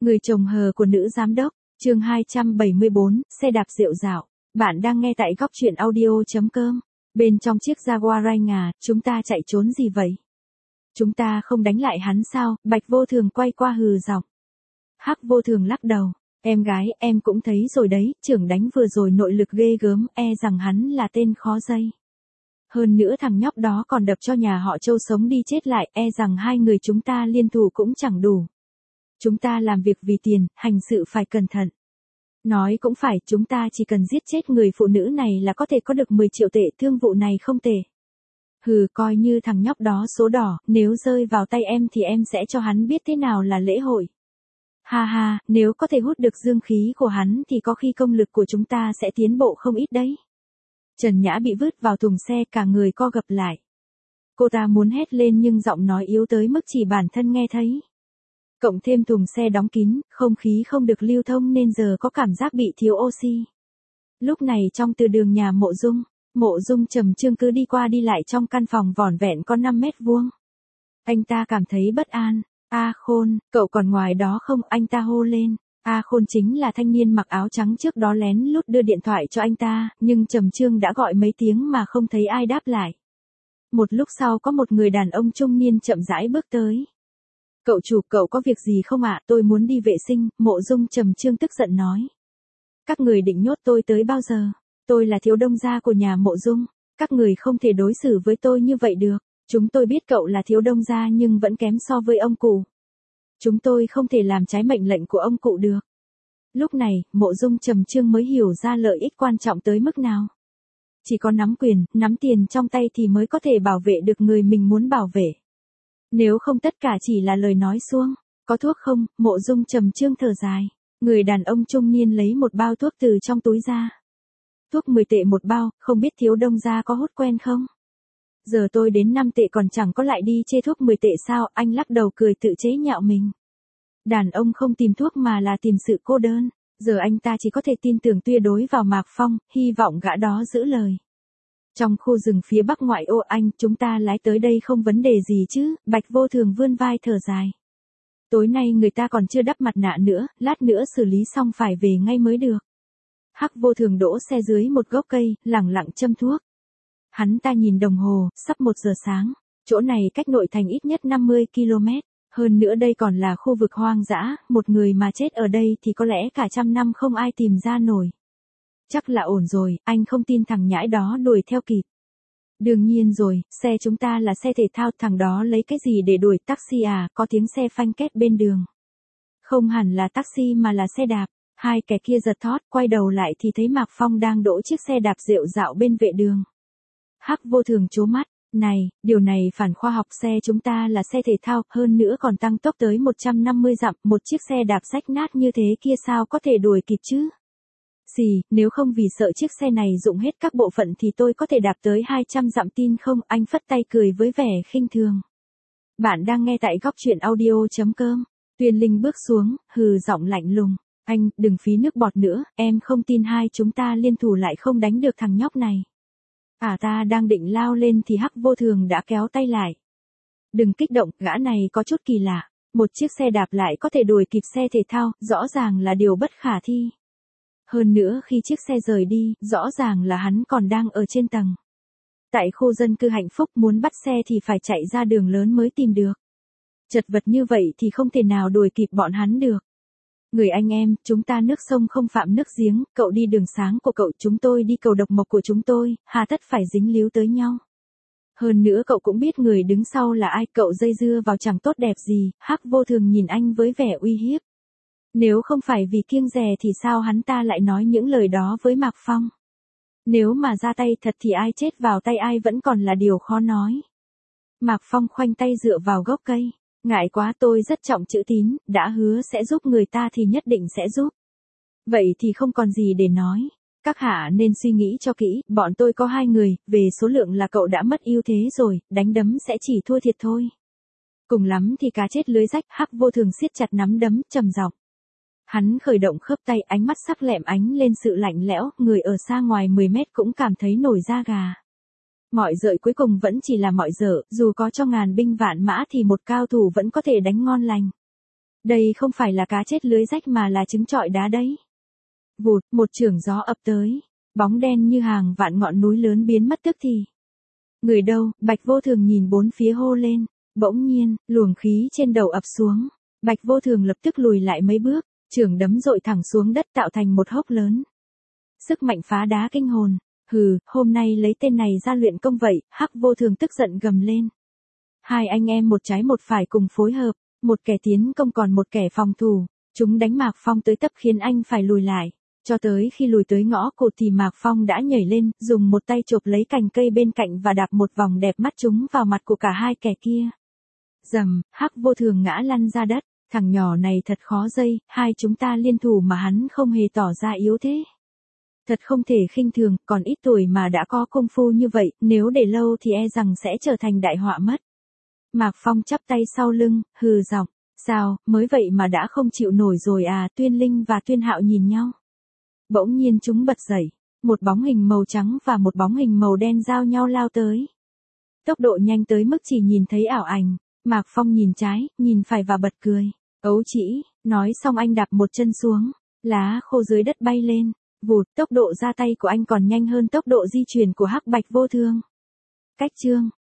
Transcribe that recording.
Người chồng hờ của nữ giám đốc, chương 274, xe đạp rượu dạo. Bạn đang nghe tại góc truyện audio.com. Bên trong chiếc Jaguar Rainger, chúng ta chạy trốn gì vậy? Chúng ta không đánh lại hắn sao? Bạch Vô Thường quay qua hừ giọng. Hắc Vô Thường lắc đầu. Em gái, em cũng thấy rồi đấy, trưởng đánh vừa rồi nội lực ghê gớm, e rằng hắn là tên khó dây. Hơn nữa thằng nhóc đó còn đập cho nhà họ Châu sống đi chết lại, e rằng hai người chúng ta liên thủ cũng chẳng đủ. Chúng ta làm việc vì tiền, hành sự phải cẩn thận. Nói cũng phải, chúng ta chỉ cần giết chết người phụ nữ này là có thể có được 10 triệu tệ, thương vụ này không tệ. Hừ, coi như thằng nhóc đó số đỏ, nếu rơi vào tay em thì em sẽ cho hắn biết thế nào là lễ hội. Ha ha, nếu có thể hút được dương khí của hắn thì có khi công lực của chúng ta sẽ tiến bộ không ít đấy. Trần Nhã bị vứt vào thùng xe, cả người co gập lại. Cô ta muốn hét lên nhưng giọng nói yếu tới mức chỉ bản thân nghe thấy. Cộng thêm thùng xe đóng kín, không khí không được lưu thông nên giờ có cảm giác bị thiếu oxy. Lúc này trong từ đường nhà Mộ Dung Trầm Trương cứ đi qua đi lại trong căn phòng vỏn vẹn có 5 mét vuông. Anh ta cảm thấy bất an. A Khôn, cậu còn ngoài đó không? Anh ta hô lên. A Khôn chính là thanh niên mặc áo trắng trước đó lén lút đưa điện thoại cho anh ta, nhưng Trầm Trương đã gọi mấy tiếng mà không thấy ai đáp lại. Một lúc sau có một người đàn ông trung niên chậm rãi bước tới. Cậu chủ, cậu có việc gì không ạ? Tôi muốn đi vệ sinh, Mộ Dung Trầm Trương tức giận nói. Các người định nhốt tôi tới bao giờ? Tôi là thiếu đông gia của nhà Mộ Dung. Các người không thể đối xử với tôi như vậy được. Chúng tôi biết cậu là thiếu đông gia nhưng vẫn kém so với ông cụ. Chúng tôi không thể làm trái mệnh lệnh của ông cụ được. Lúc này, Mộ Dung Trầm Trương mới hiểu ra lợi ích quan trọng tới mức nào. Chỉ có nắm quyền, nắm tiền trong tay thì mới có thể bảo vệ được người mình muốn bảo vệ. Nếu không tất cả chỉ là lời nói suông. Có thuốc không? Mộ Dung Trầm Trương thở dài. Người đàn ông trung niên lấy một bao thuốc từ trong túi ra. Thuốc 10 tệ một bao, không biết thiếu đông gia có hút quen không? Giờ tôi đến 5 tệ còn chẳng có lại đi chê thuốc 10 tệ sao? Anh lắc đầu cười tự chế nhạo mình. Đàn ông không tìm thuốc mà là tìm sự cô đơn. Giờ anh ta chỉ có thể tin tưởng tuyệt đối vào Mạc Phong, hy vọng gã đó giữ lời. Trong khu rừng phía bắc ngoại ô anh, chúng ta lái tới đây không vấn đề gì chứ? Bạch Vô Thường vươn vai thở dài. Tối nay người ta còn chưa đắp mặt nạ nữa, lát nữa xử lý xong phải về ngay mới được. Hắc Vô Thường đỗ xe dưới một gốc cây, lẳng lặng châm thuốc. Hắn ta nhìn đồng hồ, sắp 1 giờ sáng. Chỗ này cách nội thành ít nhất 50 km. Hơn nữa đây còn là khu vực hoang dã, một người mà chết ở đây thì có lẽ cả 100 năm không ai tìm ra nổi. Chắc là ổn rồi, anh không tin thằng nhãi đó đuổi theo kịp. Đương nhiên rồi, xe chúng ta là xe thể thao, thằng đó lấy cái gì để đuổi? Taxi à? Có tiếng xe phanh két bên đường. Không hẳn là taxi mà là xe đạp. Hai kẻ kia giật thót, quay đầu lại thì thấy Mạc Phong đang đỗ chiếc xe đạp rệu rạo bên vệ đường. Hắc Vô Thường trố mắt. Này, điều này phản khoa học, xe chúng ta là xe thể thao, hơn nữa còn tăng tốc tới 150 dặm, một chiếc xe đạp rách nát như thế kia sao có thể đuổi kịp chứ? Xì, nếu không vì sợ chiếc xe này dụng hết các bộ phận thì tôi có thể đạp tới 200 dặm, tin không? Anh phất tay cười với vẻ khinh thường. Bạn đang nghe tại góc truyện audio.com. Tuyên Linh bước xuống, hừ giọng lạnh lùng. Anh, đừng phí nước bọt nữa, em không tin hai chúng ta liên thủ lại không đánh được thằng nhóc này. Ta đang định lao lên thì Hắc Vô Thường đã kéo tay lại. Đừng kích động, gã này có chút kỳ lạ. Một chiếc xe đạp lại có thể đuổi kịp xe thể thao, rõ ràng là điều bất khả thi. Hơn nữa khi chiếc xe rời đi, rõ ràng là hắn còn đang ở trên tầng. Tại khu dân cư hạnh phúc, muốn bắt xe thì phải chạy ra đường lớn mới tìm được. Chật vật như vậy thì không thể nào đuổi kịp bọn hắn được. Người anh em, chúng ta nước sông không phạm nước giếng, cậu đi đường sáng của cậu, chúng tôi đi cầu độc mộc của chúng tôi, hà tất phải dính líu tới nhau. Hơn nữa cậu cũng biết người đứng sau là ai, cậu dây dưa vào chẳng tốt đẹp gì. Hắc Vô Thường nhìn anh với vẻ uy hiếp. Nếu không phải vì kiêng dè thì sao hắn ta lại nói những lời đó với Mạc Phong? Nếu mà ra tay thật thì ai chết vào tay ai vẫn còn là điều khó nói. Mạc Phong khoanh tay dựa vào gốc cây. Ngại quá, tôi rất trọng chữ tín, đã hứa sẽ giúp người ta thì nhất định sẽ giúp. Vậy thì không còn gì để nói. Các hạ nên suy nghĩ cho kỹ, bọn tôi có 2 người, về số lượng là cậu đã mất ưu thế rồi, đánh đấm sẽ chỉ thua thiệt thôi. Cùng lắm thì cá chết lưới rách. Hắc Vô Thường siết chặt nắm đấm, trầm giọng. Hắn khởi động khớp tay, ánh mắt sắc lẹm ánh lên sự lạnh lẽo, người ở xa ngoài 10 mét cũng cảm thấy nổi da gà. Mọi dợ cuối cùng vẫn chỉ là mọi dợ, dù có cho ngàn binh vạn mã thì một cao thủ vẫn có thể đánh ngon lành. Đây không phải là cá chết lưới rách mà là trứng trọi đá đấy. Vụt, một chưởng gió ập tới. Bóng đen như hàng vạn ngọn núi lớn biến mất tức thì. Người đâu, Bạch Vô Thường nhìn bốn phía hô lên. Bỗng nhiên, luồng khí trên đầu ập xuống. Bạch Vô Thường lập tức lùi lại mấy bước, chưởng đấm dội thẳng xuống đất tạo thành một hốc lớn. Sức mạnh phá đá kinh hồn. Hừ, hôm nay lấy tên này ra luyện công vậy, Hắc Vô Thường tức giận gầm lên. Hai anh em một trái một phải cùng phối hợp, một kẻ tiến công còn một kẻ phòng thủ. Chúng đánh Mạc Phong tới tấp khiến anh phải lùi lại. Cho tới khi lùi tới ngõ cụt thì Mạc Phong đã nhảy lên, dùng một tay chộp lấy cành cây bên cạnh và đạp một vòng đẹp mắt chúng vào mặt của cả hai kẻ kia. Rầm, Hắc Vô Thường ngã lăn ra đất, thằng nhỏ này thật khó dây, hai chúng ta liên thủ mà hắn không hề tỏ ra yếu thế. Thật không thể khinh thường, còn ít tuổi mà đã có công phu như vậy, nếu để lâu thì e rằng sẽ trở thành đại họa mất. Mạc Phong chắp tay sau lưng, hừ giọng, sao, mới vậy mà đã không chịu nổi rồi à? Tuyên Linh và Tuyên Hạo nhìn nhau. Bỗng nhiên chúng bật dậy, một bóng hình màu trắng và một bóng hình màu đen giao nhau lao tới. Tốc độ nhanh tới mức chỉ nhìn thấy ảo ảnh, Mạc Phong nhìn trái, nhìn phải và bật cười. Ấu chỉ, nói xong anh đạp một chân xuống, lá khô dưới đất bay lên, vụt, tốc độ ra tay của anh còn nhanh hơn tốc độ di chuyển của Hắc Bạch Vô Thường. Cách chương